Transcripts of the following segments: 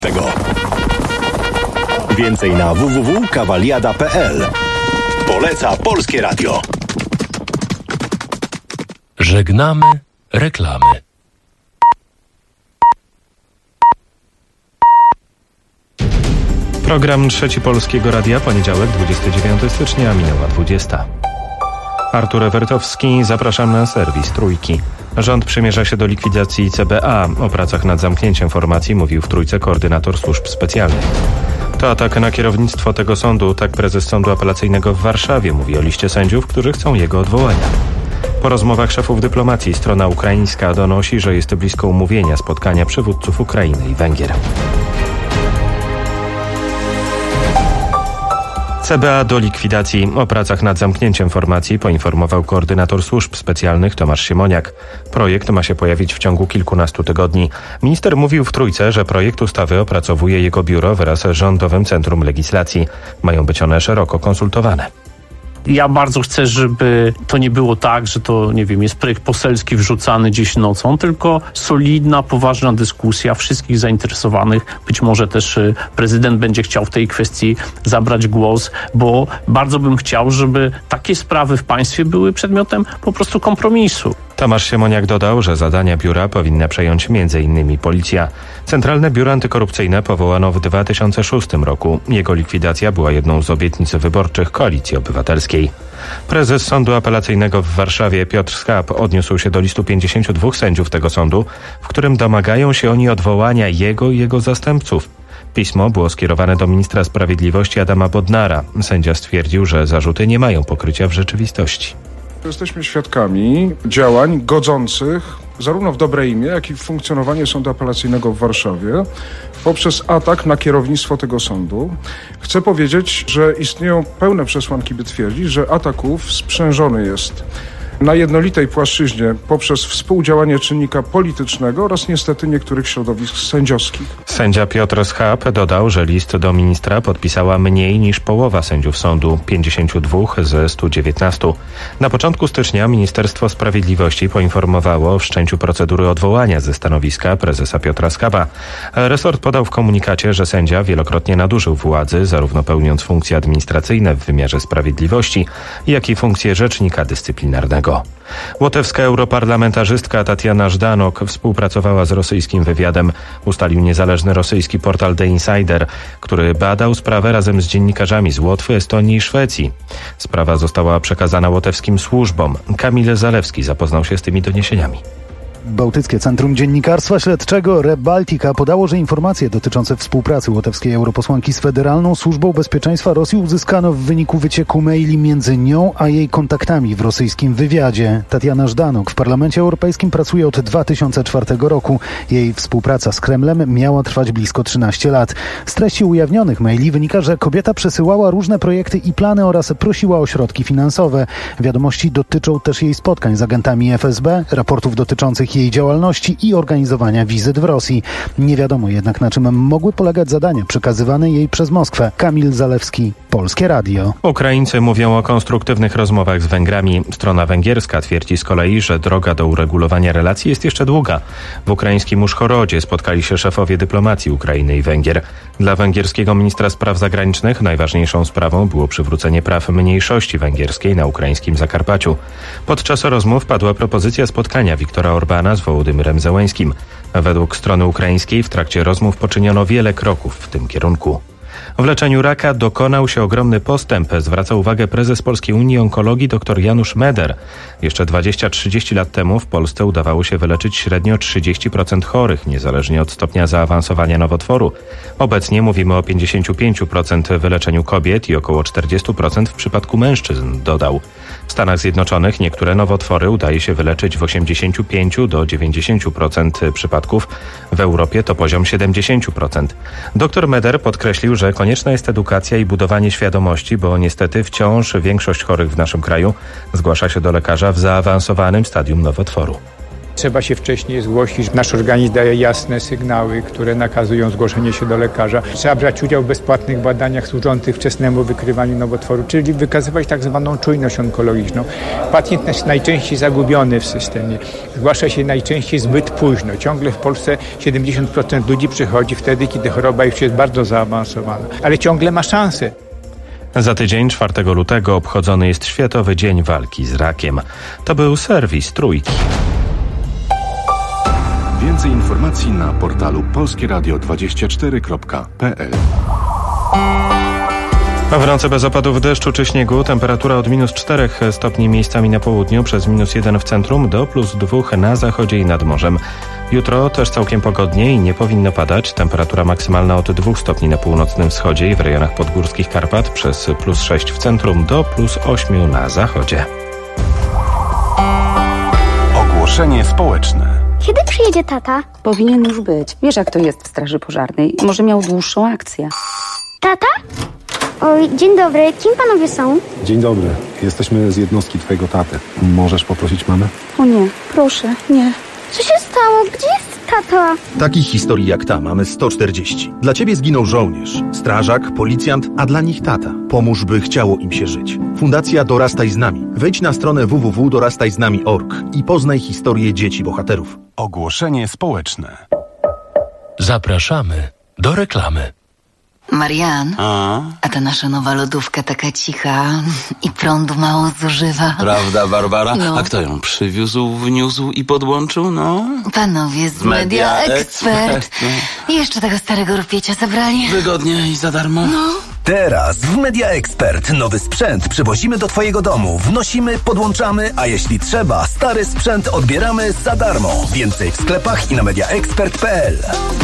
Tego. Więcej na www.cavaliada.pl. Poleca Polskie Radio. Żegnamy reklamy. Program Trzeci Polskiego Radia, poniedziałek, 29 stycznia, minęła 20. Artur Ewertowski, zapraszam na serwis Trójki. Rząd przymierza się do likwidacji CBA. O pracach nad zamknięciem formacji mówił w Trójce koordynator służb specjalnych. To atak na kierownictwo tego sądu, tak prezes Sądu Apelacyjnego w Warszawie mówi o liście sędziów, którzy chcą jego odwołania. Po rozmowach szefów dyplomacji strona ukraińska donosi, że jest blisko umówienia spotkania przywódców Ukrainy i Węgier. CBA do likwidacji. O pracach nad zamknięciem formacji poinformował koordynator służb specjalnych Tomasz Siemoniak. Projekt ma się pojawić w ciągu kilkunastu tygodni. Minister mówił w Trójce, że projekt ustawy opracowuje jego biuro wraz z Rządowym Centrum Legislacji. Mają być one szeroko konsultowane. Ja bardzo chcę, żeby to nie było tak, że to, nie wiem, jest projekt poselski wrzucany gdzieś nocą, tylko solidna, poważna dyskusja wszystkich zainteresowanych. Być może też prezydent będzie chciał w tej kwestii zabrać głos, bo bardzo bym chciał, żeby takie sprawy w państwie były przedmiotem po prostu kompromisu. Tomasz Siemoniak dodał, że zadania biura powinna przejąć m.in. policja. Centralne Biuro Antykorupcyjne powołano w 2006 roku. Jego likwidacja była jedną z obietnic wyborczych Koalicji Obywatelskiej. Prezes Sądu Apelacyjnego w Warszawie Piotr Schab odniósł się do listu 52 sędziów tego sądu, w którym domagają się oni odwołania jego i jego zastępców. Pismo było skierowane do ministra sprawiedliwości Adama Bodnara. Sędzia stwierdził, że zarzuty nie mają pokrycia w rzeczywistości. Jesteśmy świadkami działań godzących zarówno w dobre imię, jak i w funkcjonowanie Sądu Apelacyjnego w Warszawie poprzez atak na kierownictwo tego sądu. Chcę powiedzieć, że istnieją pełne przesłanki, by twierdzić, że ataków sprzężony jest na jednolitej płaszczyźnie poprzez współdziałanie czynnika politycznego oraz niestety niektórych środowisk sędziowskich. Sędzia Piotr Schab dodał, że list do ministra podpisała mniej niż połowa sędziów sądu, 52 ze 119. Na początku stycznia Ministerstwo Sprawiedliwości poinformowało o wszczęciu procedury odwołania ze stanowiska prezesa Piotra Schaba. Resort podał w komunikacie, że sędzia wielokrotnie nadużył władzy, zarówno pełniąc funkcje administracyjne w wymiarze sprawiedliwości, jak i funkcję rzecznika dyscyplinarnego. Łotewska europarlamentarzystka Tatiana Żdanok współpracowała z rosyjskim wywiadem, ustalił niezależny rosyjski portal The Insider, który badał sprawę razem z dziennikarzami z Łotwy, Estonii i Szwecji. Sprawa została przekazana łotewskim służbom. Kamil Zalewski zapoznał się z tymi doniesieniami. Bałtyckie Centrum Dziennikarstwa Śledczego ReBaltica podało, że informacje dotyczące współpracy łotewskiej europosłanki z Federalną Służbą Bezpieczeństwa Rosji uzyskano w wyniku wycieku maili między nią a jej kontaktami w rosyjskim wywiadzie. Tatiana Żdanok w Parlamencie Europejskim pracuje od 2004 roku. Jej współpraca z Kremlem miała trwać blisko 13 lat. Z treści ujawnionych maili wynika, że kobieta przesyłała różne projekty i plany oraz prosiła o środki finansowe. Wiadomości dotyczą też jej spotkań z agentami FSB, raportów dotyczących jej działalności i organizowania wizyt w Rosji. Nie wiadomo jednak, na czym mogły polegać zadania przekazywane jej przez Moskwę. Kamil Zalewski, Polskie Radio. Ukraińcy mówią o konstruktywnych rozmowach z Węgrami. Strona węgierska twierdzi z kolei, że droga do uregulowania relacji jest jeszcze długa. W ukraińskim Użhorodzie spotkali się szefowie dyplomacji Ukrainy i Węgier. Dla węgierskiego ministra spraw zagranicznych najważniejszą sprawą było przywrócenie praw mniejszości węgierskiej na ukraińskim Zakarpaciu. Podczas rozmów padła propozycja spotkania Viktora Orbána z Wołodymyrem Zełenskim. Według strony ukraińskiej w trakcie rozmów poczyniono wiele kroków w tym kierunku. W leczeniu raka dokonał się ogromny postęp, zwraca uwagę prezes Polskiej Unii Onkologii dr Janusz Meder. Jeszcze 20-30 lat temu w Polsce udawało się wyleczyć średnio 30% chorych, niezależnie od stopnia zaawansowania nowotworu. Obecnie mówimy o 55% wyleczeniu kobiet i około 40% w przypadku mężczyzn, dodał. W Stanach Zjednoczonych niektóre nowotwory udaje się wyleczyć w 85 do 90% przypadków. W Europie to poziom 70%. Dr Meder podkreślił, że konieczna jest edukacja i budowanie świadomości, bo niestety wciąż większość chorych w naszym kraju zgłasza się do lekarza w zaawansowanym stadium nowotworu. Trzeba się wcześniej zgłosić. Nasz organizm daje jasne sygnały, które nakazują zgłoszenie się do lekarza. Trzeba brać udział w bezpłatnych badaniach służących wczesnemu wykrywaniu nowotworu, czyli wykazywać tak zwaną czujność onkologiczną. Pacjent jest najczęściej zagubiony w systemie. Zgłasza się najczęściej zbyt późno. Ciągle w Polsce 70% ludzi przychodzi wtedy, kiedy choroba już jest bardzo zaawansowana, ale ciągle ma szansę. Za tydzień, 4 lutego, obchodzony jest Światowy Dzień Walki z Rakiem. To był serwis Trójki. Więcej informacji na portalu polskieradio24.pl. A w nocy bez opadów deszczu czy śniegu temperatura od -4 stopni miejscami na południu, przez -1 w centrum do +2 na zachodzie i nad morzem. Jutro też całkiem pogodnie i nie powinno padać. Temperatura maksymalna od 2 stopni na północnym wschodzie i w rejonach podgórskich Karpat, przez +6 w centrum do +8 na zachodzie. Ogłoszenie społeczne. Kiedy przyjedzie tata? Powinien już być. Wiesz, jak to jest w straży pożarnej. Może miał dłuższą akcję. Tata? Oj, dzień dobry. Kim panowie są? Dzień dobry. Jesteśmy z jednostki twojego taty. Możesz poprosić mamę? O nie, proszę, nie. Co się stało? Gdzie jest tata? Takich historii jak ta mamy 140. Dla ciebie zginął żołnierz, strażak, policjant, a dla nich tata. Pomóż, by chciało im się żyć. Fundacja Dorastaj z nami. Wejdź na stronę www.dorastajznami.org i poznaj historię dzieci bohaterów. Ogłoszenie społeczne. Zapraszamy do reklamy. Marian, a ta nasza nowa lodówka taka cicha i prądu mało zużywa. Prawda, Barbara? No. A kto ją przywiózł, wniósł i podłączył, no? Panowie z Media Expert. I jeszcze tego starego rupiecia zabrali. Wygodnie i za darmo. No. Teraz w Media Expert nowy sprzęt przywozimy do twojego domu, wnosimy, podłączamy, a jeśli trzeba, stary sprzęt odbieramy za darmo. Więcej w sklepach i na mediaexpert.pl.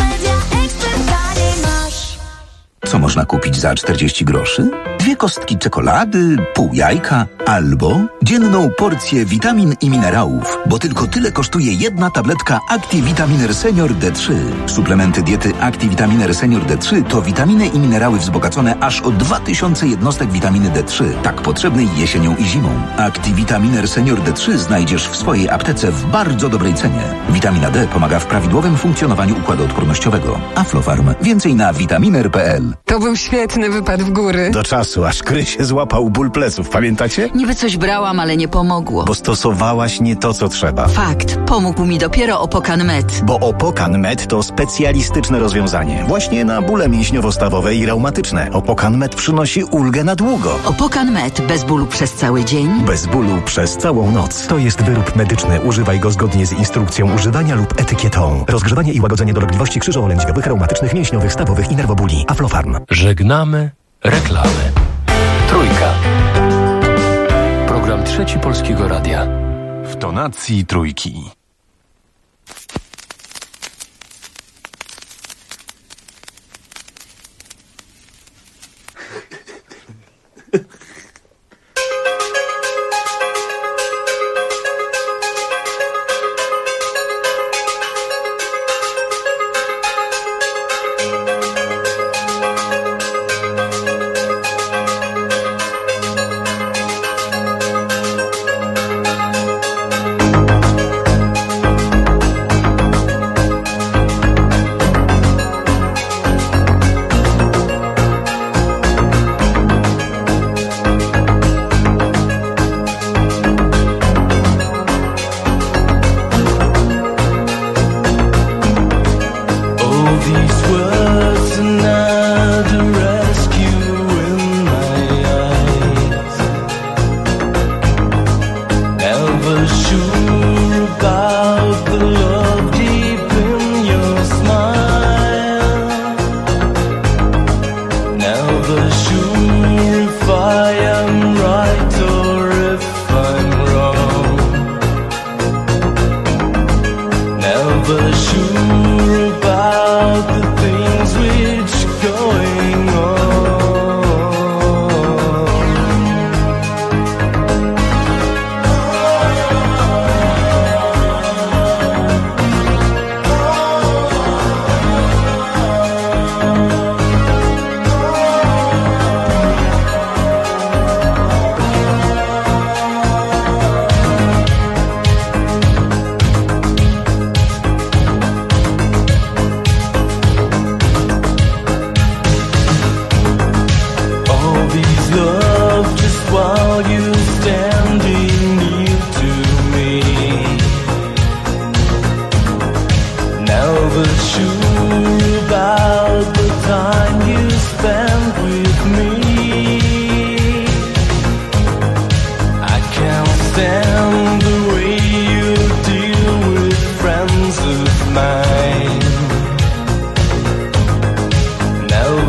Co można kupić za 40 groszy? 2 kostki czekolady, pół jajka albo dzienną porcję witamin i minerałów, bo tylko tyle kosztuje jedna tabletka ActiVitaminer Senior D3. Suplementy diety ActiVitaminer Senior D3 to witaminy i minerały wzbogacone aż o 2000 jednostek witaminy D3, tak potrzebnej jesienią i zimą. ActiVitaminer Senior D3 znajdziesz w swojej aptece w bardzo dobrej cenie. Witamina D pomaga w prawidłowym funkcjonowaniu układu odpornościowego. Aflofarm. Więcej na vitaminer.pl. To był świetny wypad w góry. Do czasu, aż Krysie złapał ból pleców, pamiętacie? Niby coś brałam, ale nie pomogło. Bo stosowałaś nie to, co trzeba. Fakt. Pomógł mi dopiero Opokan Med. Bo Opokan Med to specjalistyczne rozwiązanie. Właśnie na bóle mięśniowo-stawowe i reumatyczne. Opokan Med przynosi ulgę na długo. Opokan Med. Bez bólu przez cały dzień. Bez bólu przez całą noc. To jest wyrób medyczny. Używaj go zgodnie z instrukcją używania lub etykietą. Rozgrzewanie i łagodzenie dolegliwości krzyżowo-lędźwiowych, reumatycznych, mięśniowych, stawowych i nerwobóli. Aflofarm. Żegnamy reklamy. Trójka. Program Trzeci Polskiego Radia. W tonacji Trójki.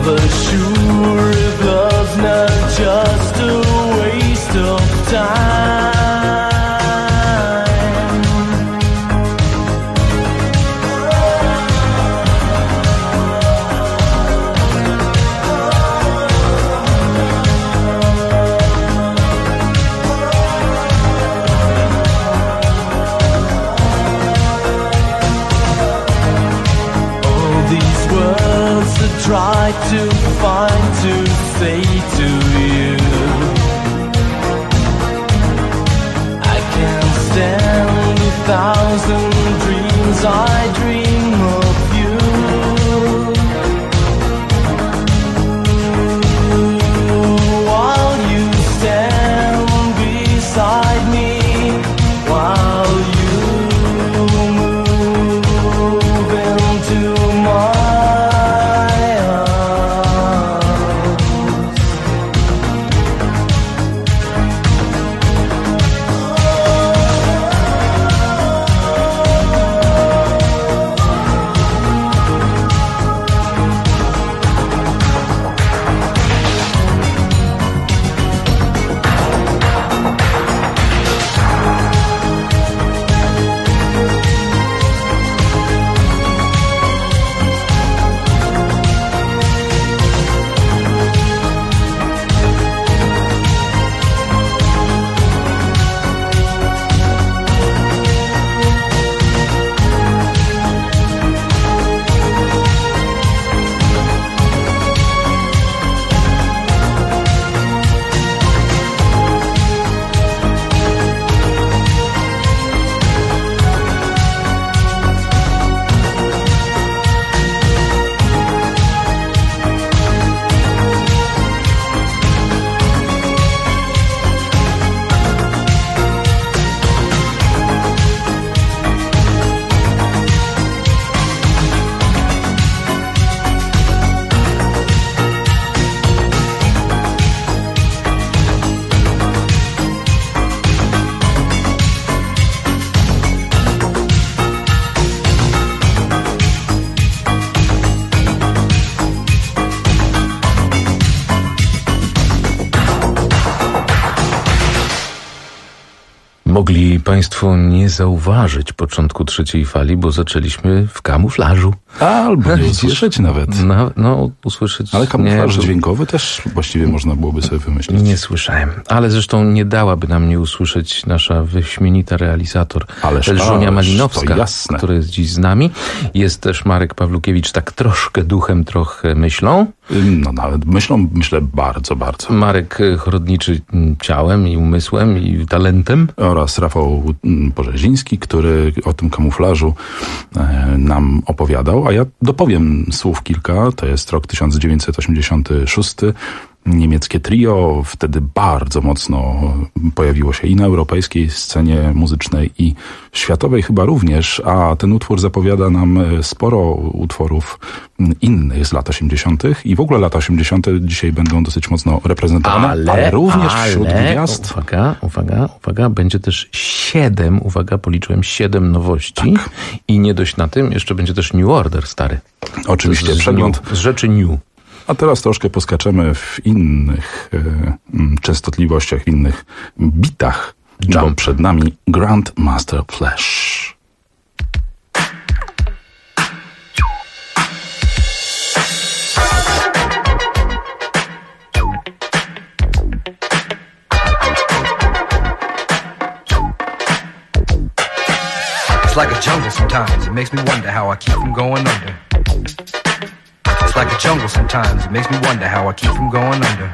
but sure if love's not just a waste of time. Try to find to say to you, I can't stand 1,000 dreams I dream of you. While you stand beside me, while you move into my Mogli Państwo nie zauważyć początku trzeciej fali, bo zaczęliśmy w kamuflażu. Albo nie usłyszeć nawet. No, usłyszeć. Ale kamuflaż dźwiękowy też właściwie można byłoby sobie wymyślić. Nie słyszałem. Ale zresztą nie dałaby nam nie usłyszeć nasza wyśmienita realizator Elżunia Malinowska, która jest dziś z nami. Jest też Marek Pawlukiewicz, tak troszkę duchem, trochę myślą. No nawet myślę bardzo, bardzo. Marek Chorodniczy ciałem i umysłem i talentem. Oraz Rafał Porzeziński, który o tym kamuflażu nam opowiadał, a ja dopowiem słów kilka. To jest rok 1986. Niemieckie trio wtedy bardzo mocno pojawiło się i na europejskiej scenie muzycznej, i światowej chyba również, a ten utwór zapowiada nam sporo utworów innych z lat 80. i w ogóle lata 80. dzisiaj będą dosyć mocno reprezentowane, ale również wśród gwiazd. Uwaga, będzie też 7, policzyłem 7 nowości. Tak. I nie dość na tym, jeszcze będzie też New Order stary. Oczywiście, przegląd z rzeczy new. A teraz troszkę poskaczemy w innych częstotliwościach, w innych bitach, bo przed nami Grandmaster Flash. It's like a jungle sometimes. It makes me wonder how I keep from going under. It's like a jungle sometimes. It makes me wonder how I keep from going under.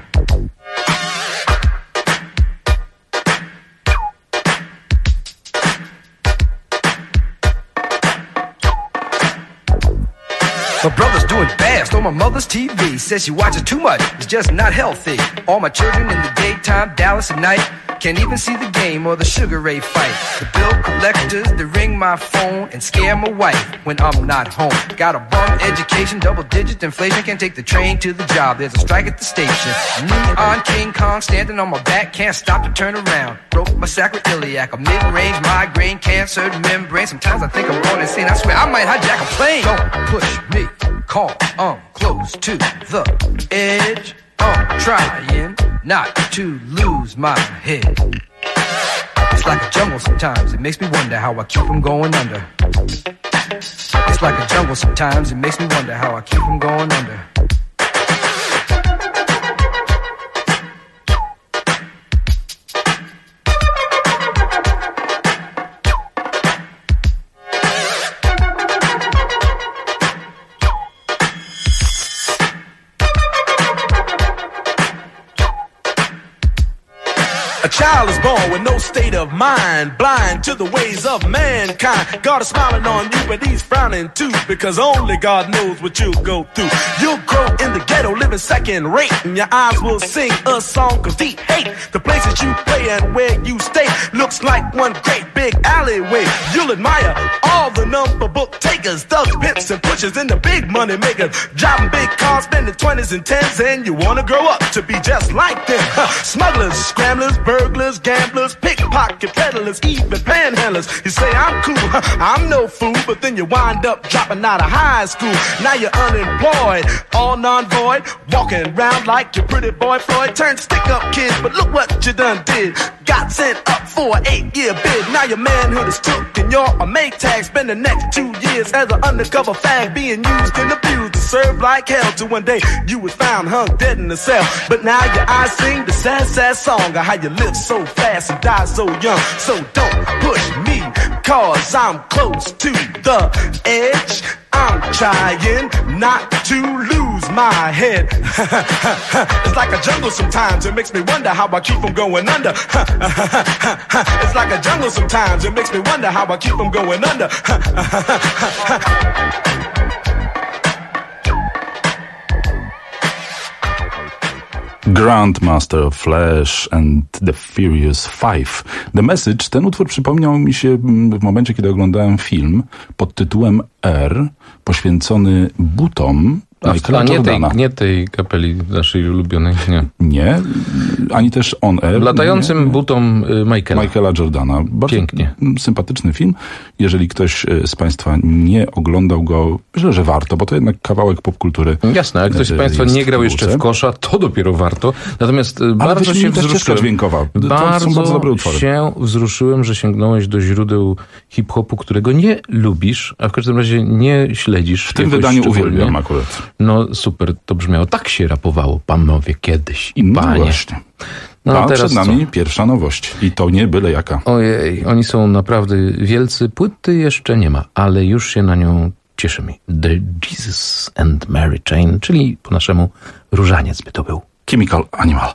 My brother's doing fast on my mother's TV. Says she watches too much, it's just not healthy. All my children in the daytime, Dallas at night. Can't even see the game or the Sugar Ray fight. The bill collectors, they ring my phone and scare my wife when I'm not home. Got a bum education, double-digit inflation. Can't take the train to the job, there's a strike at the station. Neon King Kong standing on my back, can't stop to turn around. Broke my sacroiliac, a mid-range migraine, cancer membrane. Sometimes I think I'm going insane, I swear I might hijack a plane. Don't push me, call, I'm close to the edge. I'm trying not to lose my head. It's like a jungle sometimes, it makes me wonder how I keep from going under. It's like a jungle sometimes, it makes me wonder how I keep from going under. A child is born with no state of mind, blind to the ways of mankind. God is smiling on you, but he's frowning too, because only God knows what you'll go through. You'll grow in the ghetto, living second rate, and your eyes will sing a song of deep hate. The places you play and where you stay looks like one great big alleyway. You'll admire all the number book takers, thugs, pimps, and pushers, and the big money makers, driving big cars, spending 20s and 10s, and you wanna grow up to be just like them. Smugglers, scramblers, burglars, gamblers, pickpocket peddlers, even panhandlers. You say I'm cool, I'm no fool, but then you wind up dropping out of high school. Now you're unemployed, all non-void, walking around like your pretty boy Floyd. Turned stick-up kid, but look what you done did. Got sent up for an 8-year bid. Now your manhood is took and you're a Maytag. Spend the next 2 years as an undercover fag, being used and abused to serve like hell. Till one day you was found hung dead in a cell. But now your eyes sing the sad, sad song of how you live so fast and die so young. So don't push me, cause I'm close to the edge. I'm trying not to lose my head. It's like a jungle sometimes, it makes me wonder how I keep from going under. It's like a jungle sometimes, it makes me wonder how I keep from going under. Grandmaster Flash and the Furious Five. The Message, ten utwór przypomniał mi się w momencie, kiedy oglądałem film pod tytułem R, poświęcony butom Michaela Jordana. Nie tej kapeli naszej ulubionej, nie. Nie, ani też On Air. Latającym butom Michaela Jordana. Bardzo pięknie. Sympatyczny film. Jeżeli ktoś z Państwa nie oglądał go, myślę, że warto, bo to jednak kawałek popkultury. Jasne, jak ktoś z Państwa nie grał jeszcze w kosza, to dopiero warto. Natomiast bardzo się wzruszyłem. Dźwiękowa. Bardzo dobre utwory. Się wzruszyłem, że sięgnąłeś do źródeł hip-hopu, którego nie lubisz, a w każdym razie nie śledzisz. W tym wydaniu uwielbiam akurat. No super, to brzmiało. Tak się rapowało, panowie, kiedyś i panie. No właśnie. No, a teraz przed nami pierwsza nowość. I to nie byle jaka. Ojej, oni są naprawdę wielcy. Płyty jeszcze nie ma, ale już się na nią cieszymy. The Jesus and Mary Chain, czyli po naszemu różaniec by to był. Chemical Animal.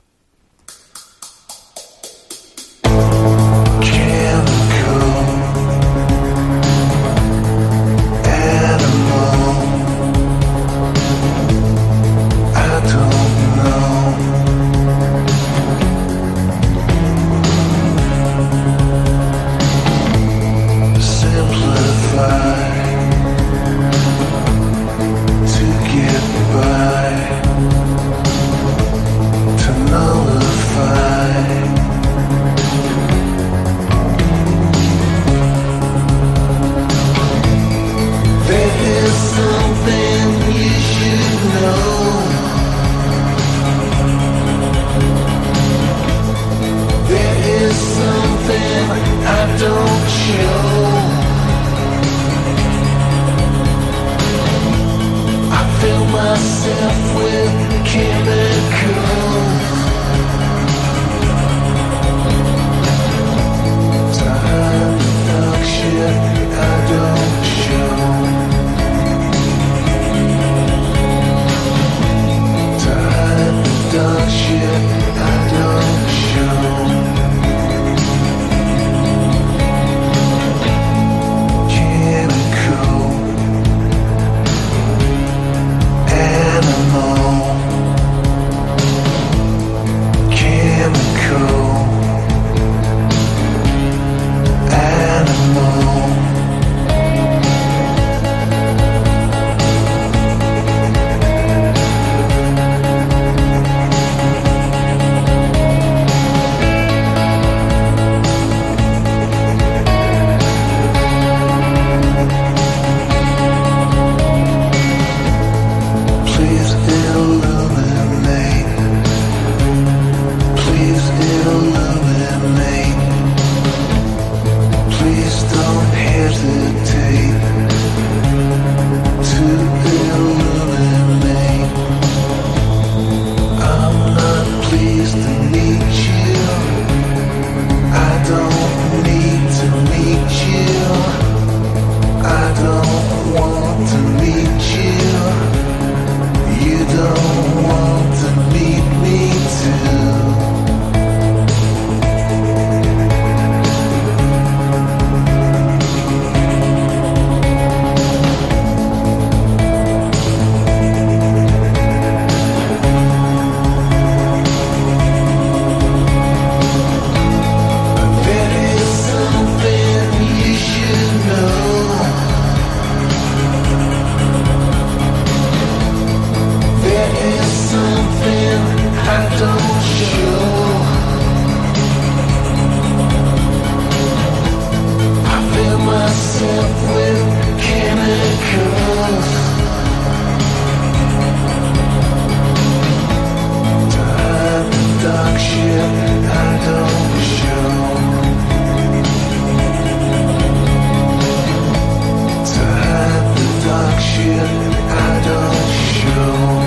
don't show. I fill myself with chemicals to hide the dark shit I don't show. To hide the dark shit I don't show.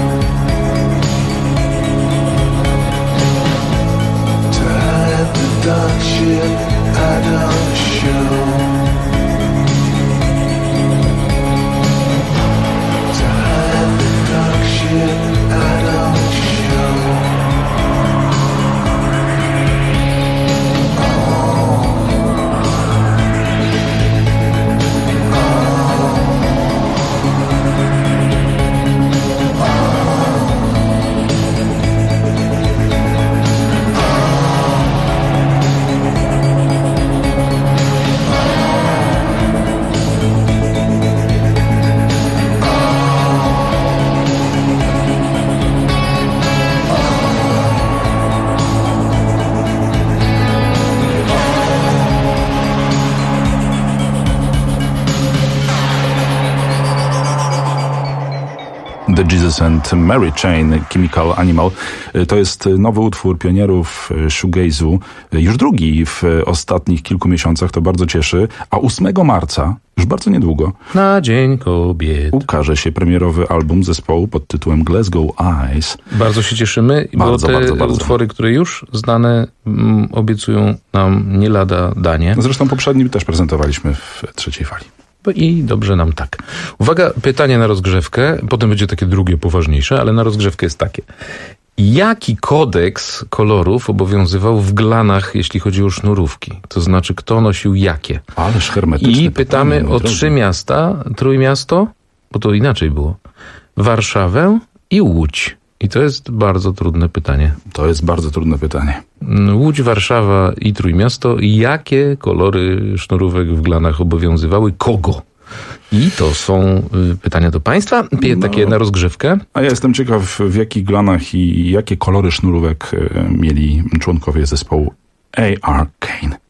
The dark shit I don't show. To hide the dark shit I don't show. The Jesus and Mary Chain, Chemical Animal. To jest nowy utwór pionierów shoegaze'u. Już drugi w ostatnich kilku miesiącach, to bardzo cieszy. A 8 marca, już bardzo niedługo, na Dzień Kobiet, ukaże się premierowy album zespołu pod tytułem Glasgow Eyes. Bardzo się cieszymy, bardzo, bo te bardzo. utwory, które już znane, obiecują nam nie lada danie. Zresztą poprzedni też prezentowaliśmy w Trzeciej Fali. I dobrze nam tak. Uwaga, pytanie na rozgrzewkę, potem będzie takie drugie, poważniejsze, ale na rozgrzewkę jest takie. Jaki kodeks kolorów obowiązywał w Glanach, jeśli chodzi o sznurówki? To znaczy, kto nosił jakie? Ależ hermetyczne. I pytamy o 3 miasta, Trójmiasto, bo to inaczej było, Warszawę i Łódź. I to jest bardzo trudne pytanie. To jest bardzo trudne pytanie. Łódź, Warszawa i Trójmiasto. Jakie kolory sznurówek w Glanach obowiązywały? Kogo? I to są pytania do państwa, takie na rozgrzewkę. A ja jestem ciekaw, w jakich Glanach i jakie kolory sznurówek mieli członkowie zespołu A.R. Kane.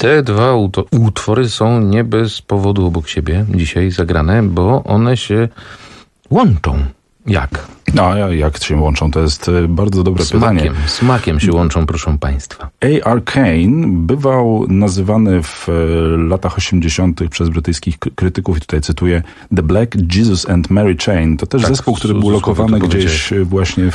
te dwa utwory są nie bez powodu obok siebie dzisiaj zagrane, bo one się łączą. Jak? No, jak się łączą? To jest bardzo dobre pytanie. Smakiem się łączą, proszę państwa. A.R. Kane bywał nazywany w latach 80. przez brytyjskich krytyków, i tutaj cytuję, The Black Jesus and Mary Chain. To też zespół, który był lokowany gdzieś właśnie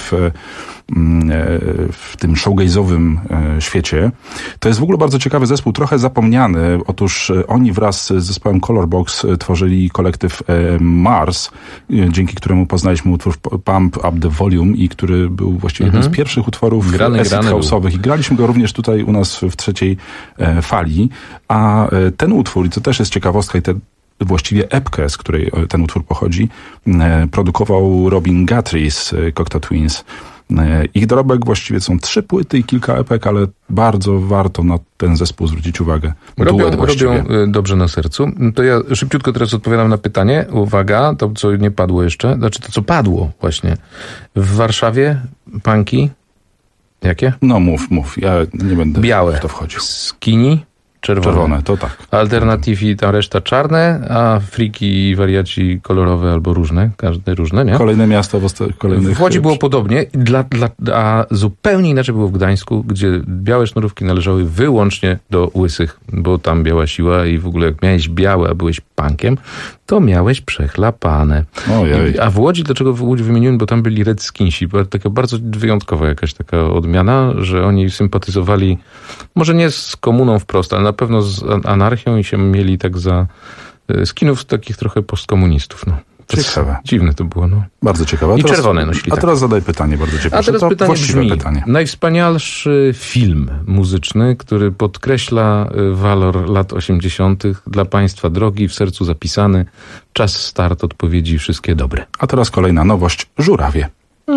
w tym showgaze'owym świecie. To jest w ogóle bardzo ciekawy zespół, trochę zapomniany. Otóż oni wraz z zespołem Colorbox tworzyli kolektyw Mars, dzięki któremu poznaliśmy utwór Pump Up the Volume i który był właściwie jednym z pierwszych utworów acid house'owych. I graliśmy go również tutaj u nas w trzeciej fali. A ten utwór, i to też jest ciekawostka, i właściwie epkę, z której ten utwór pochodzi, produkował Robin Guthrie z Cocteau Twins. Ich dorobek właściwie są 3 płyty i kilka epek, ale bardzo warto na ten zespół zwrócić uwagę. Robią dobrze na sercu. To ja szybciutko teraz odpowiadam na pytanie. Uwaga, to co nie padło jeszcze, znaczy to co padło właśnie. W Warszawie punki jakie? No mów, ja nie będę białe. W to wchodził. Skinny? Czerwone, to tak. Alternatyw i ta reszta czarne, a friki i wariaci kolorowe albo różne, każde różne, nie? Kolejne miasta kolejnych... W Łodzi było podobnie, a zupełnie inaczej było w Gdańsku, gdzie białe sznurówki należały wyłącznie do łysych, bo tam biała siła i w ogóle jak miałeś białe, a byłeś punkiem, to miałeś przechlapane. A w Łodzi, dlaczego w Łodzi wymieniłem, bo tam byli Redskinsi, taka bardzo wyjątkowa jakaś taka odmiana, że oni sympatyzowali, może nie z komuną wprost, ale na pewno z anarchią i się mieli tak za skinów takich trochę postkomunistów. No. Ciekawe. Dziwne to było. No. Bardzo ciekawe. I czerwone nosili. A teraz zadaj pytanie bardzo ciekawe. A teraz pytanie brzmi, najwspanialszy film muzyczny, który podkreśla walor lat 80. dla państwa drogi, w sercu zapisany, czas start, odpowiedzi, wszystkie dobre. A teraz kolejna nowość, Żurawie.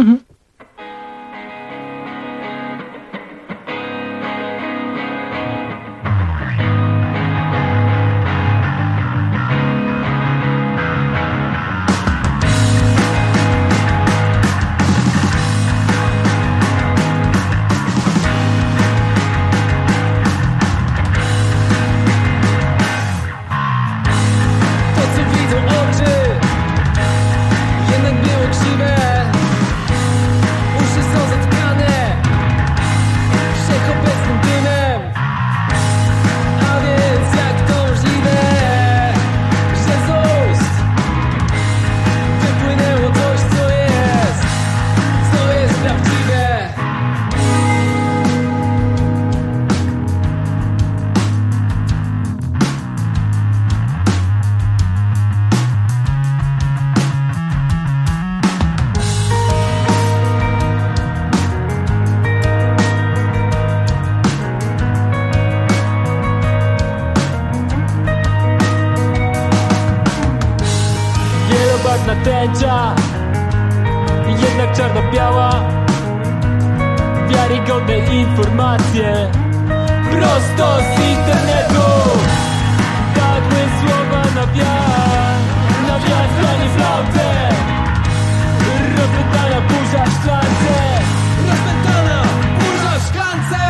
Tęcza, jednak czarno-biała, wiarygodne informacje prosto z internetu. Padły słowa na wiatr granie flautę. Rozpętana burza w szklance, rozpętana burza w szklance.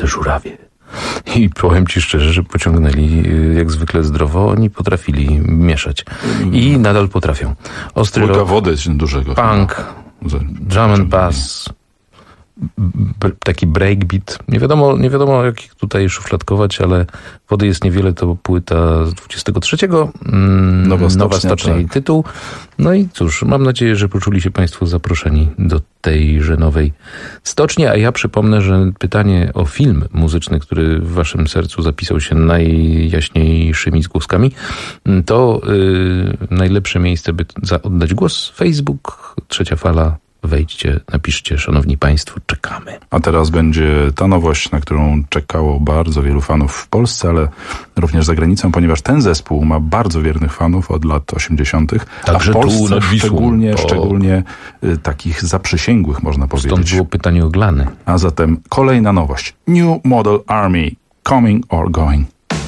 Polsce żurawie. I powiem ci szczerze, że pociągnęli jak zwykle zdrowo. Oni potrafili mieszać. I nadal potrafią. Ostry rock, wody dużego. Punk, drum and bass, taki breakbeat. Nie wiadomo jak ich tutaj szufladkować, ale Wody jest niewiele, to płyta z 23. Nowa stocznia i tytuł. No i cóż, mam nadzieję, że poczuli się Państwo zaproszeni do tejże nowej stoczni, a ja przypomnę, że pytanie o film muzyczny, który w waszym sercu zapisał się najjaśniejszymi zgłoskami, to najlepsze miejsce, by oddać głos, Facebook, Trzecia Fala. Wejdźcie, napiszcie, szanowni państwo, czekamy. A teraz będzie ta nowość, na którą czekało bardzo wielu fanów w Polsce, ale również za granicą, ponieważ ten zespół ma bardzo wiernych fanów od lat 80. Także a w Polsce tu szczególnie takich zaprzysięgłych, można powiedzieć. Stąd było pytanie o glany. A zatem kolejna nowość. New Model Army, Coming or Going.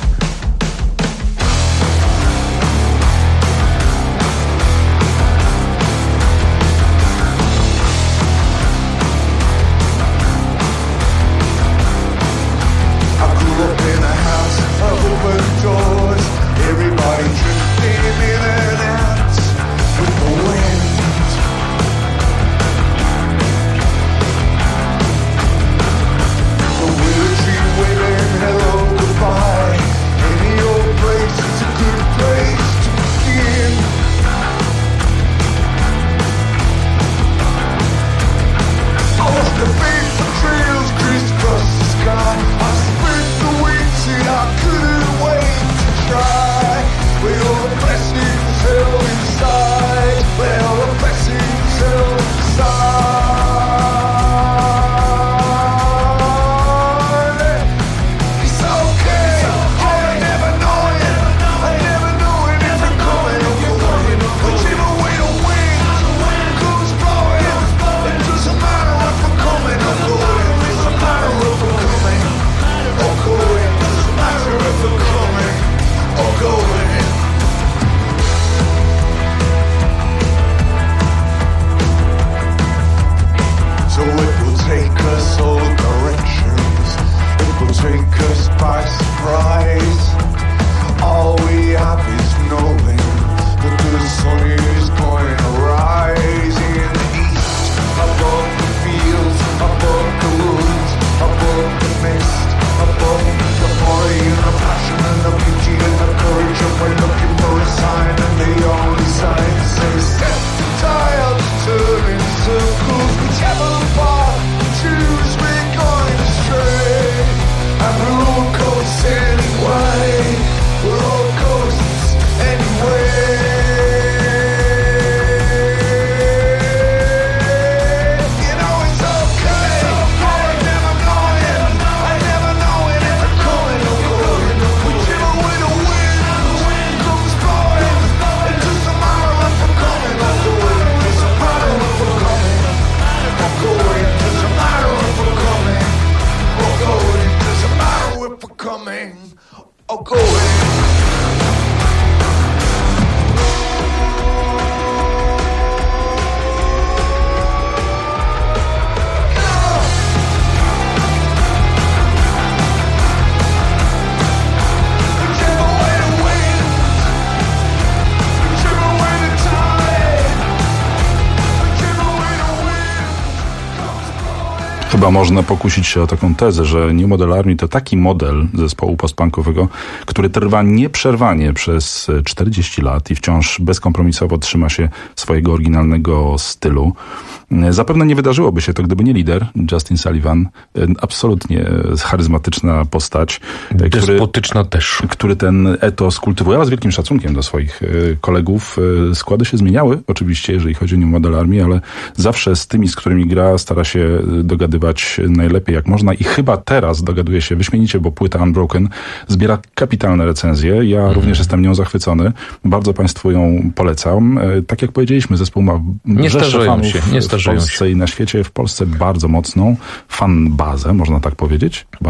Chyba można pokusić się o taką tezę, że New Model Army to taki model zespołu postpunkowego, który trwa nieprzerwanie przez 40 lat i wciąż bezkompromisowo trzyma się swojego oryginalnego stylu. Zapewne nie wydarzyłoby się to, gdyby nie lider, Justin Sullivan. Absolutnie charyzmatyczna postać. Despotyczna też. Który ten etos kultywuje, ale z wielkim szacunkiem do swoich kolegów. Składy się zmieniały, oczywiście, jeżeli chodzi o New Model Army, ale zawsze z tymi, z którymi gra, stara się dogadywać najlepiej jak można i chyba teraz dogaduje się wyśmienicie, bo płyta Unbroken zbiera kapitalne recenzje. Ja również jestem nią zachwycony. Bardzo Państwu ją polecam. Tak jak powiedzieliśmy, zespół ma rzesze fanów w Polsce i na świecie. W Polsce bardzo mocną fanbazę, można tak powiedzieć. Chyba tak?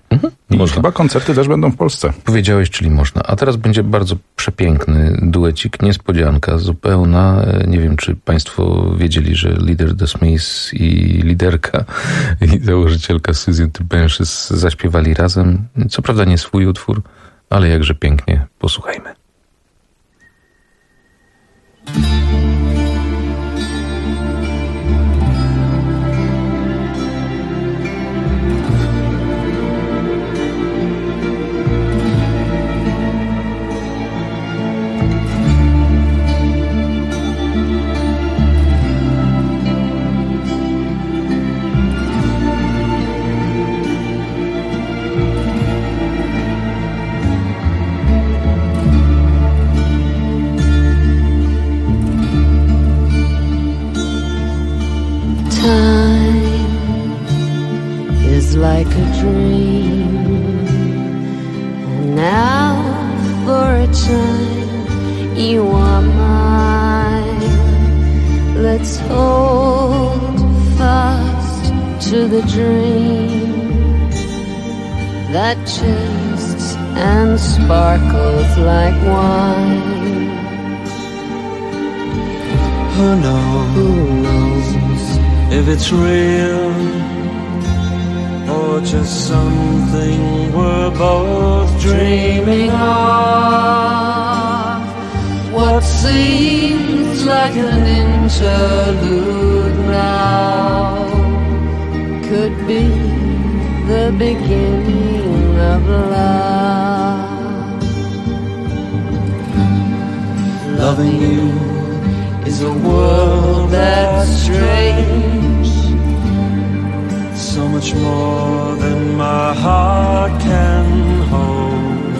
I chyba koncerty też będą w Polsce. Powiedziałeś, czyli można. A teraz będzie bardzo przepiękny duecik, niespodzianka zupełna. Nie wiem, czy państwo wiedzieli, że lider The Smiths i liderka i założycielka Susan Benches zaśpiewali razem. Co prawda nie swój utwór, ale jakże pięknie. Posłuchajmy. Like a dream, and now for a time you are mine. Let's hold fast to the dream that tastes and sparkles like wine. Who knows if it's real or just something we're both dreaming of. What seems like an interlude now could be the beginning of love. Loving you is a world that's strange, so much more than my heart can hold.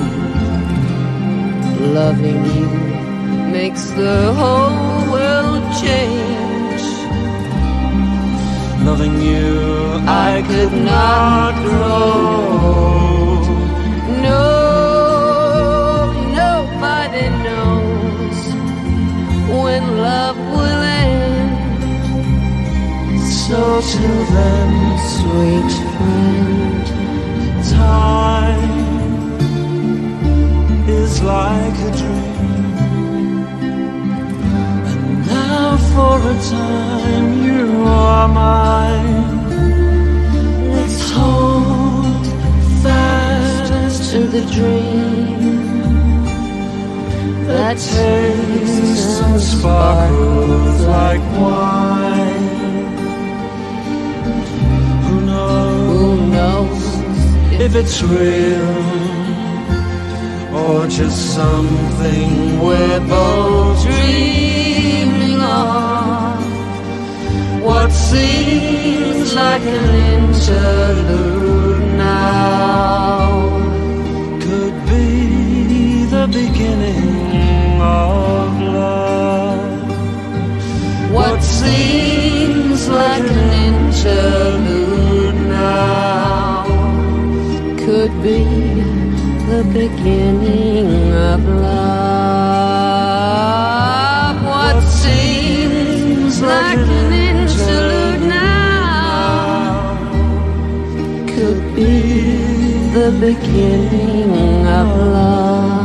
Loving you makes the whole world change. Loving you I could not grow. No, nobody knows when love will end. So till then, sweet friend, time is like a dream, and now for a time you are mine. Let's hold fast to the dream that tastes and sparkles like wine. Who knows if it's real or just something we're both dreaming of. What seems like an interlude now could be the beginning of love. What seems like an interlude now could be the beginning of love. What seems like an interlude now could be the beginning of love.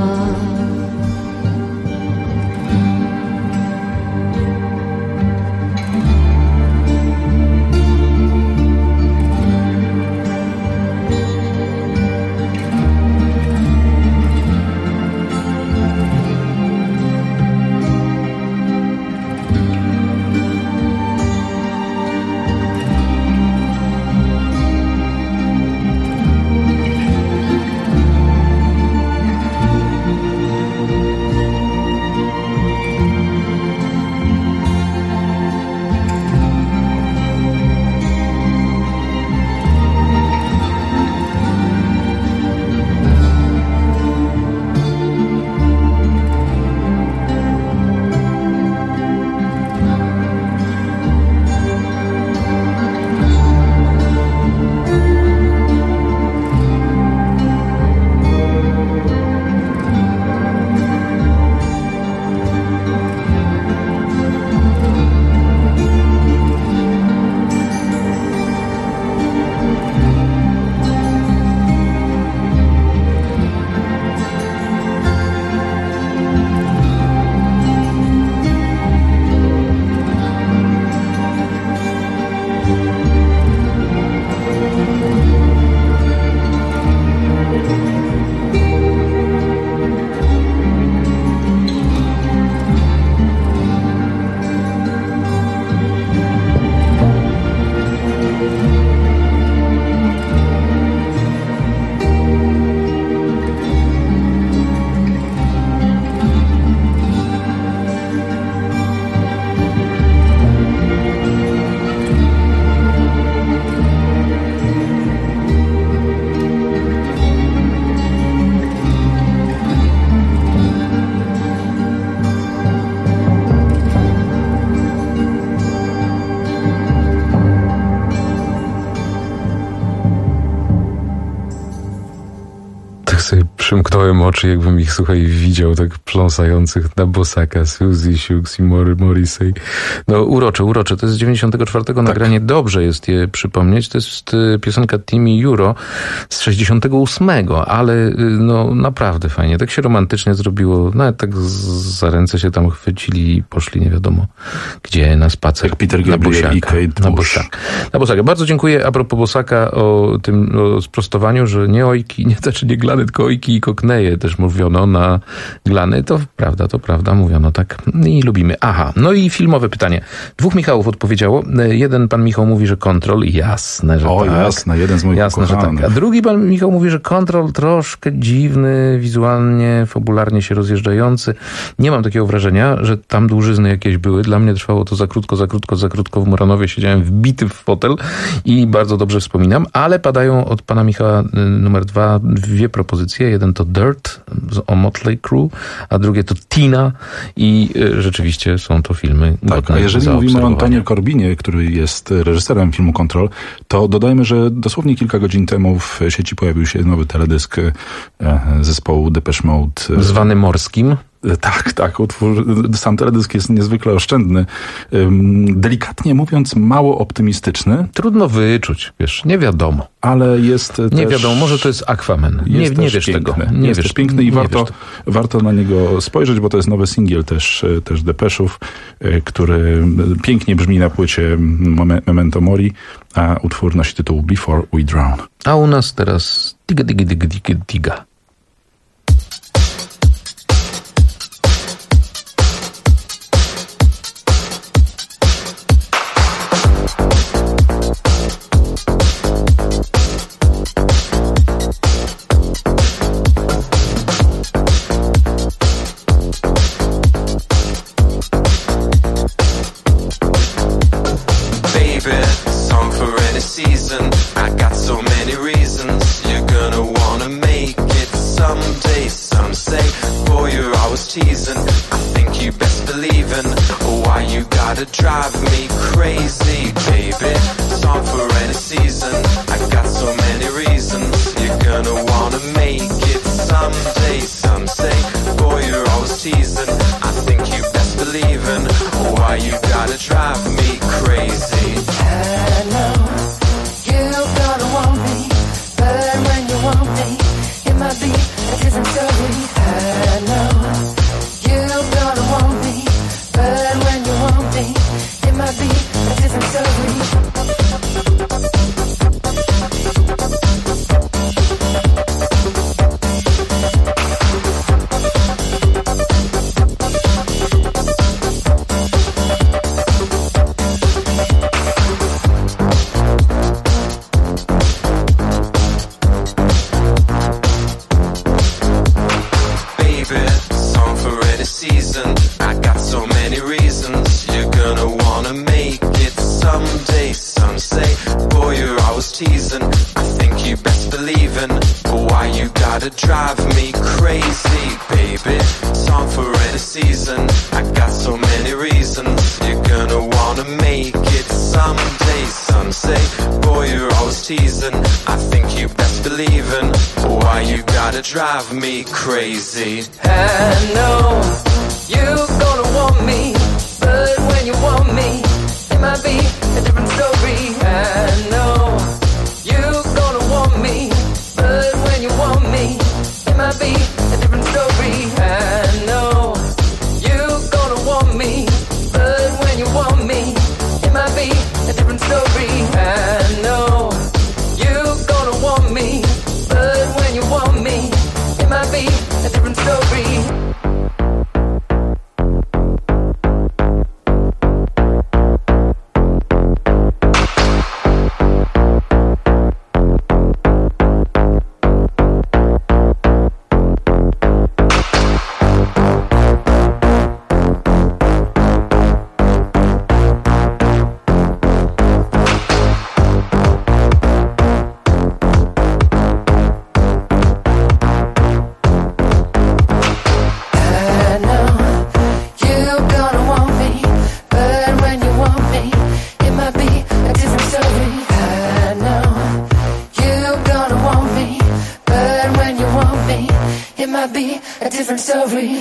sobie przymknąłem oczy, jakbym ich, słuchaj, widział tak pląsających na bosaka Suzy Shoes i Morrissey. No urocze. To jest z 94 nagranie. Dobrze jest je przypomnieć. To jest piosenka Timmy Euro z 68, ale no naprawdę fajnie. Tak się romantycznie zrobiło. Nawet tak za ręce się tam chwycili i poszli nie wiadomo gdzie na spacer. Jak Peter Gabriel i Kate Bush. Na bosaka. Bardzo dziękuję a propos bosaka o tym sprostowaniu, że nie ojki, nie glany, tylko ojki i kokneje też mówiono na glany. To prawda, mówiono tak i lubimy. Aha, no i filmowe pytanie. 2 Michałów odpowiedziało. Jeden pan Michał mówi, że Control. Jasne, że tak. Jasne, jeden z moich ukochanych. Tak. A drugi pan Michał mówi, że Control troszkę dziwny, wizualnie, fabularnie się rozjeżdżający. Nie mam takiego wrażenia, że tam dłużyzny jakieś były. Dla mnie trwało to za krótko. W Muranowie siedziałem wbity w fotel i bardzo dobrze wspominam, ale padają od pana Michała numer 2 2 propozycje. Jeden to Dirt o Motley Crue, a drugie to Tina i rzeczywiście są to filmy godne. A jeżeli mówimy o Antonie Corbinie, który jest reżyserem filmu Control, to dodajmy, że dosłownie kilka godzin temu w sieci pojawił się nowy teledysk zespołu Depeche Mode. Zwany Morskim. Tak, utwór, sam teledysk jest niezwykle oszczędny. Delikatnie mówiąc, mało optymistyczny. Trudno wyczuć, wiesz, nie wiadomo. Ale jest nie wiadomo, może to jest Aquaman. Nie wiesz tego. Nie wiesz piękny i warto na niego spojrzeć, bo to jest nowy singiel też Depeszów, który pięknie brzmi na płycie Memento Mori, a utwór nosi tytuł Before We Drown. A u nas teraz diga. Drive me crazy, baby. Song for any season. I got so many reasons. You're gonna wanna make it someday. Some say, boy, you're always teasing. I think you best believe in why you gotta drive me crazy. I know you're gonna want me, but when you want me, it might be a different story. I know you're gonna want me, but when you want me, it might be a different story. Drive me crazy, baby. Song for any season. I got so many reasons. You're gonna wanna make it someday. Some say, boy, you're always teasing. I think you best believe in why you gotta drive me crazy. I know you're gonna want me, but when you want me, it might be a different story. I know you're gonna want me, but when you want me, it might be a different story. I know you're gonna want me, but when you want me, it might be a different story. I know you're gonna want me, but when you want me, it might be a different story. Want me, different story.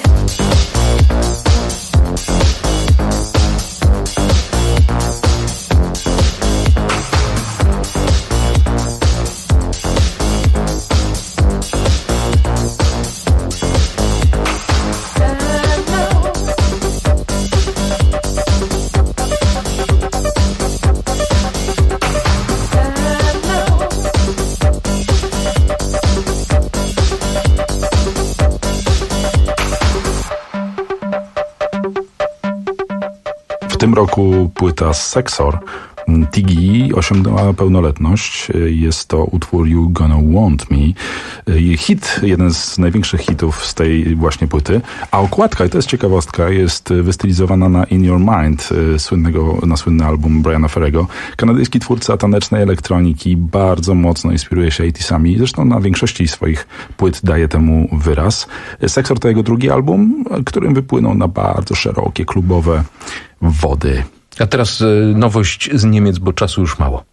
W tym roku płyta Sexor Tiggy osiągnęła pełnoletność. Jest to utwór You Gonna Want Me. Hit, jeden z największych hitów z tej właśnie płyty. A okładka, i to jest ciekawostka, jest wystylizowana na In Your Mind, słynny album Briana Ferrego. Kanadyjski twórca tanecznej elektroniki bardzo mocno inspiruje się 80sami. Zresztą na większości swoich płyt daje temu wyraz. Sexor to jego drugi album, którym wypłynął na bardzo szerokie, klubowe wody. A teraz nowość z Niemiec, bo czasu już mało.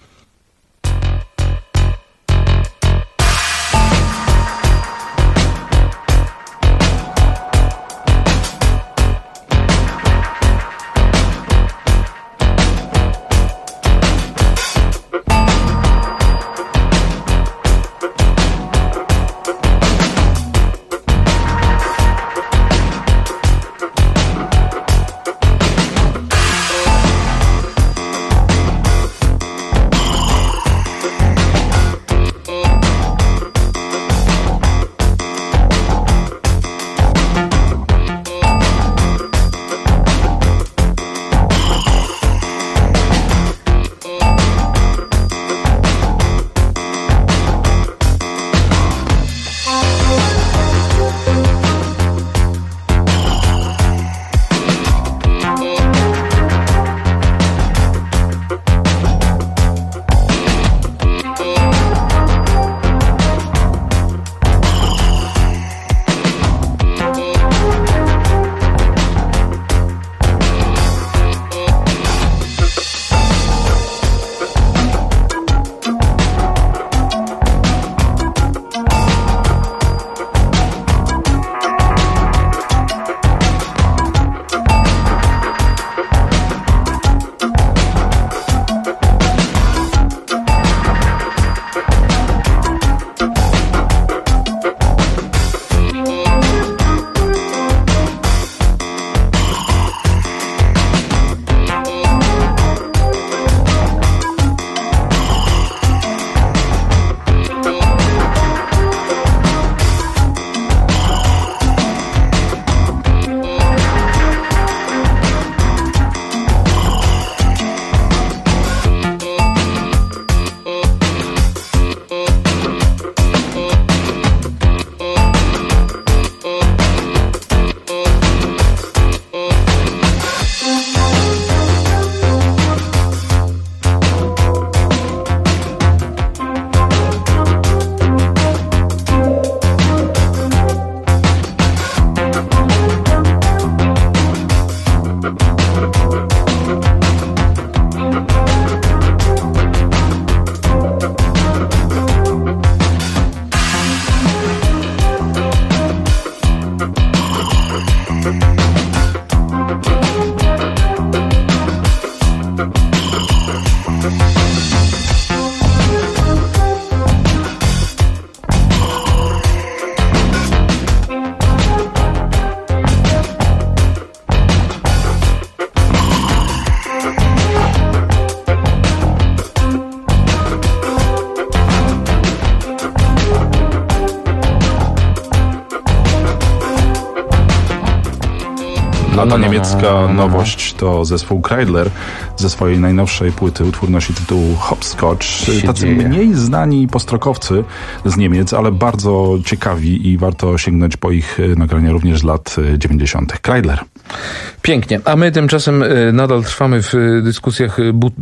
A ta niemiecka nowość to zespół Kreidler ze swojej najnowszej płyty. Utwór nosi tytuł Hopscotch. Tacy mniej znani postrokowcy z Niemiec, ale bardzo ciekawi i warto sięgnąć po ich nagrania również z lat 90. Kreidler. Pięknie. A my tymczasem nadal trwamy w dyskusjach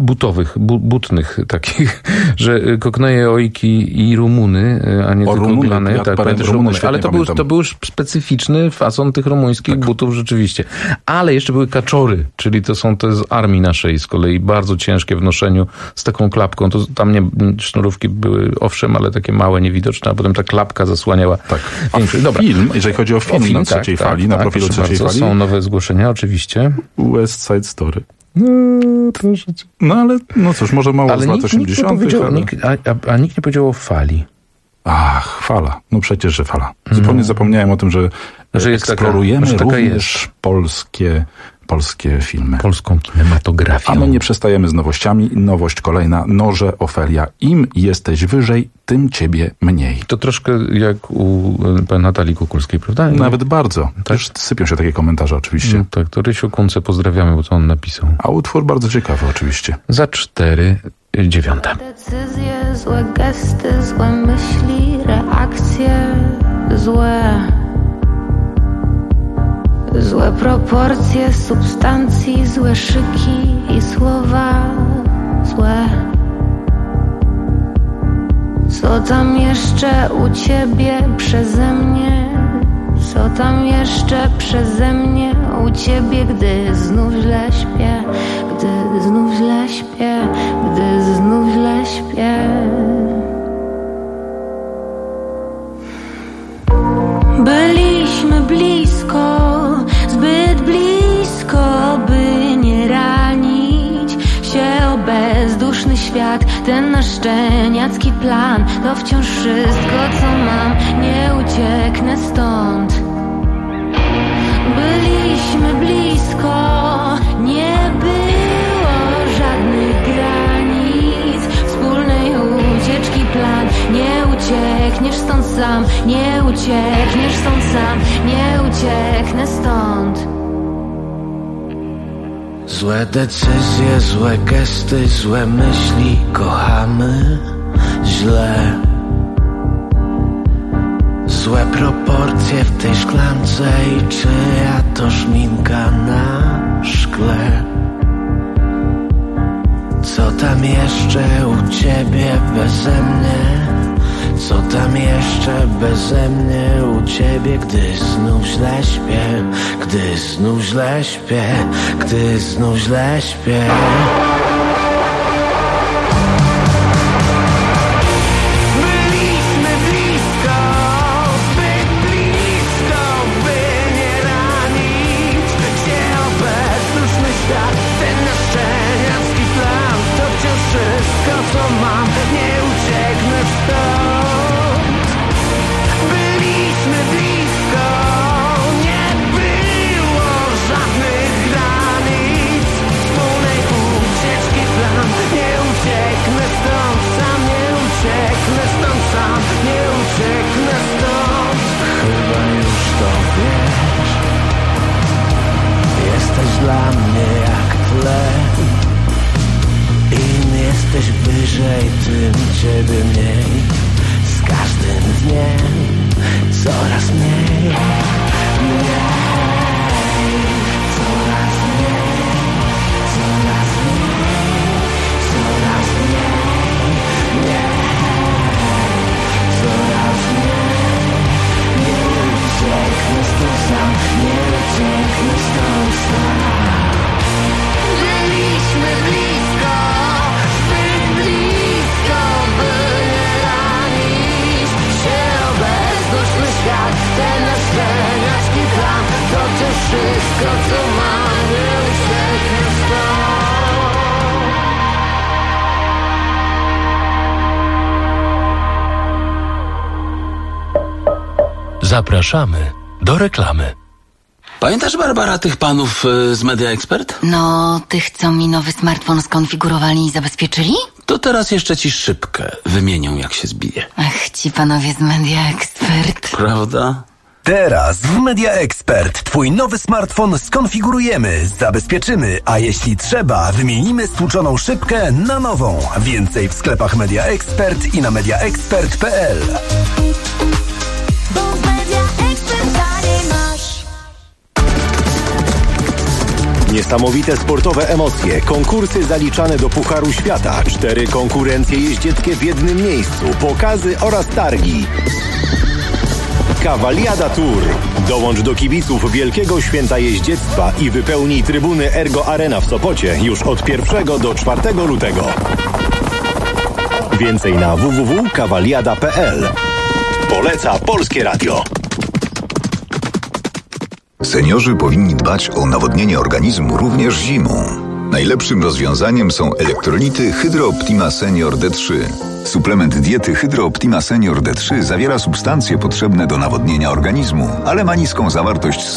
butnych takich, że kokneje, ojki i Rumuny, a nie tylko glany. Ja tak, Rumuny, ale to był już specyficzny fason tych rumuńskich butów rzeczywiście. Ale jeszcze były kaczory, czyli to z armii naszej z kolei, bardzo ciężkie w noszeniu z taką klapką. To tam sznurówki były, owszem, ale takie małe, niewidoczne, a potem ta klapka zasłaniała. Tak. Dobra. Film, jeżeli chodzi o film na trzeciej fali, na profilu trzeciej fali. Są nowe zgłoszenia, oczywiście. West Side Story. Proszę cię. Ale cóż, może mało z lat 80. A nikt nie powiedział o fali. Ach, fala. No przecież, że fala. Zupełnie zapomniałem o tym, że eksplorujemy również polskie filmy. Polską kinematografię. A my nie przestajemy z nowościami. Nowość kolejna. Noże Ofelia. Im jesteś wyżej, tym ciebie mniej. To troszkę jak u Natalii Kukulskiej, prawda? Nawet bardzo. Też sypią się takie komentarze oczywiście. Tak, to Rysiu Kunce pozdrawiamy, bo to on napisał. A utwór bardzo ciekawy oczywiście. Za 4:09. Decyzje, złe gesty, złe myśli, reakcje złe. Złe proporcje substancji, złe szyki i słowa złe. Co tam jeszcze u ciebie przeze mnie? Co tam jeszcze przeze mnie u ciebie, gdy znów źle śpię? Gdy znów źle śpię, gdy znów źle śpię. Byliśmy blisko, zbyt blisko, by nie ranić się o bezduszny świat. Ten nasz szczeniacki plan to wciąż wszystko, co mam. Nie ucieknę stąd. Byliśmy blisko, nie było żadnych granic. Wspólnej ucieczki plan. Nie uciekniesz stąd sam, nie uciekniesz stąd sam, nie ucieknę stąd. Złe decyzje, złe gesty, złe myśli, kochamy źle. Złe proporcje w tej szklance i czyja to szminka na szkle. Co tam jeszcze u ciebie beze mnie? Co tam jeszcze beze mnie u ciebie, gdy znów źle śpię? Gdy znów źle śpię, gdy znów źle śpię. Dla mnie jak tlen. Im jesteś wyżej, tym ciebie mniej. Z każdym dniem coraz mniej. Coraz mniej. Coraz mniej. Coraz mniej. Coraz mniej. Nie ucieknę stąd sam. Nie ucieknę stąd sam. Byliśmy blisko, zbyt blisko, by nie ranić się o bezduszny świat. Ten nasz szczeniacki plan to wciąż wszystko, co mam. Nie ucieknę stąd. Zapraszamy do reklamy. Pamiętasz, Barbara, tych panów z Media Expert? No, tych, co mi nowy smartfon skonfigurowali i zabezpieczyli? To teraz jeszcze ci szybkę wymienią, jak się zbije. Ach, ci panowie z Media Expert. Prawda? Teraz w Media Expert twój nowy smartfon skonfigurujemy, zabezpieczymy, a jeśli trzeba, wymienimy stłuczoną szybkę na nową. Więcej w sklepach Media Expert i na mediaexpert.pl. Niesamowite sportowe emocje, konkursy zaliczane do Pucharu Świata, 4 konkurencje jeździeckie w jednym miejscu, pokazy oraz targi. Kawaliada Tour. Dołącz do kibiców Wielkiego Święta Jeździectwa i wypełnij trybuny Ergo Arena w Sopocie już od 1 do 4 lutego. Więcej na www.kawaliada.pl. Poleca Polskie Radio. Seniorzy powinni dbać o nawodnienie organizmu również zimą. Najlepszym rozwiązaniem są elektrolity Hydro Optima Senior D3. Suplement diety Hydro Optima Senior D3 zawiera substancje potrzebne do nawodnienia organizmu, ale ma niską zawartość